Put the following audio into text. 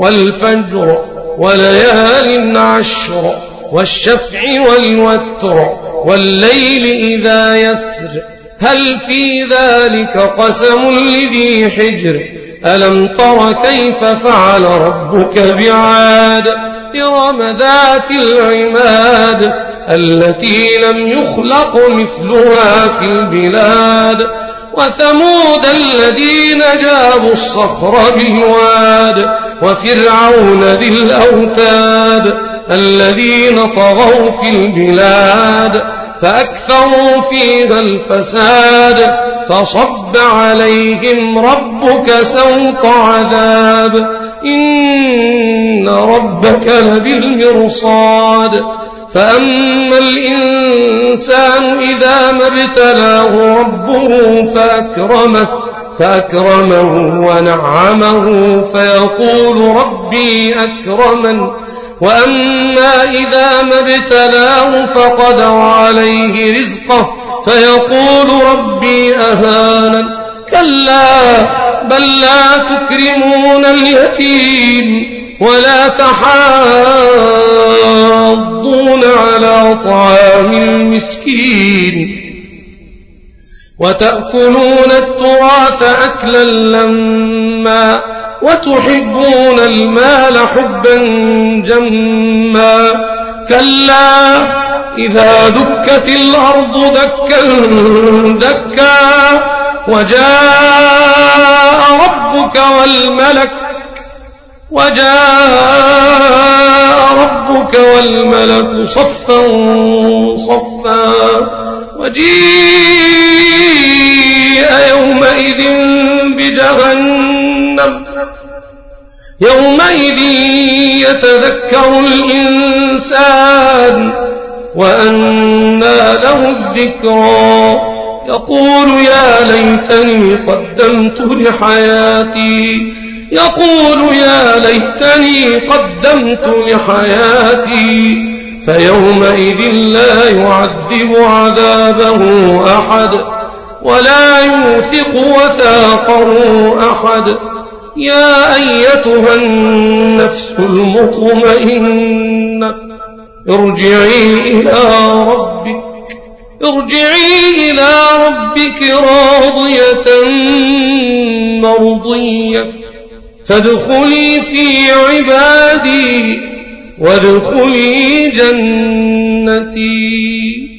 والفجر وليال عشر والشفع والوتر والليل إذا يسر هل في ذلك قسم لذي حجر ألم تر كيف فعل ربك بعاد إرم ذات العماد التي لم يخلق مثلها في البلاد وثمود الذين جابوا الصخر بالواد وفرعون ذي الأوتاد الذين طغوا في البلاد فأكثروا فيها الفساد فصب عليهم ربك سوط عذاب إن ربك لبالمرصاد فأما الإنسان إذا ما ابتلاه ربه فأكرمه ونعمه فيقول ربي أكرمن وأما إذا ما ابتلاه فقدر عليه رزقه فيقول ربي أهانن كلا بل لا تكرمون اليتيم ولا تحاضون على طعام المسكين وتأكلون التراث أكلا لما وتحبون المال حبا جما كلا إذا دكت الأرض دكا دكا وجاء ربك والملك صفا صفا وجيء يومئذ بجهنم يومئذ يتذكر الإنسان وأنى له الذكرى يقول يا ليتني قدمت لحياتي فيومئذ لا يعذب عذابه أحد ولا يوثق وثاقه أحد يا أيتها النفس المطمئنة ارجعي إلى ربك راضية مرضية فادخلي في عبادي وادخلي جنتي.